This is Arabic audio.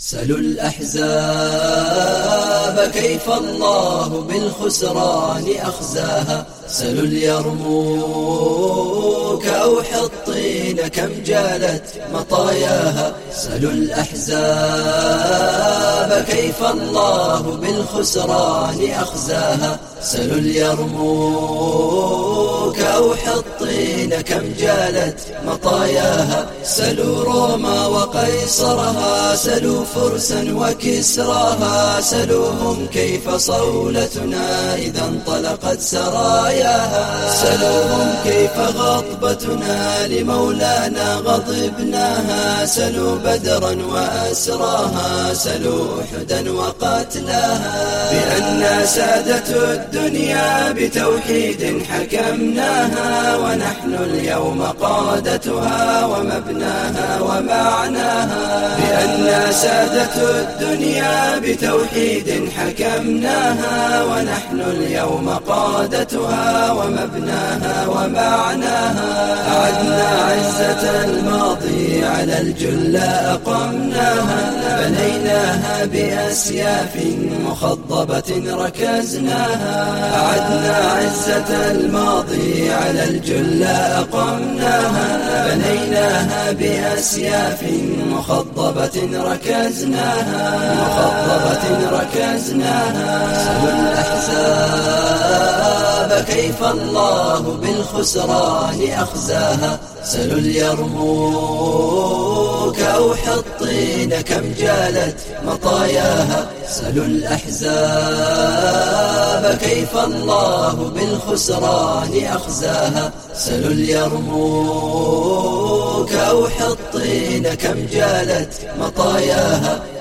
سلوا الأحزاب كيف الله بالخسران أخزاها. سلوا اليرموك أو حطين كم جالت مطاياها. سلوا الأحزاب كيف الله بالخسران أخزاها. سلوا اليرموك أو حطين كم جالت مطاياها. سلوا روما وقيصرها. سلوا فرسا وكسراها. سلوهم كيف صولتنا إذا انطلقت سراياها. سلوهم كيف غضبتنا لمولانا غضبناها. سلوا بدرا وأسراها. سلوا أحدا وقتلاها. بأننا سادة الدنيا بتوحيد حكمناها. ونحن اليوم قادتها ومبناها ومعناها. بأننا سادة الدنيا بتوحيد حكمناها. ونحن اليوم قادتها ومبناها ومعناها. أعدنا عزة الماضي على الجلة أقمناها. بنيناها بأسياف مخضبة ركزناها. أعدنا عزة الماضي على الجلة أقمناها. بنيناها بأسياف مخضبة ركزناها. سلوا الأحزاب كيف الله بالخسران أخزاها. سلوا اليرموك أو حطين كم جالت مطاياها. سلوا الأحزاب كيف الله بالخسران أخزاها. سلوا اليرموك أو حطين كم جالت مطاياها.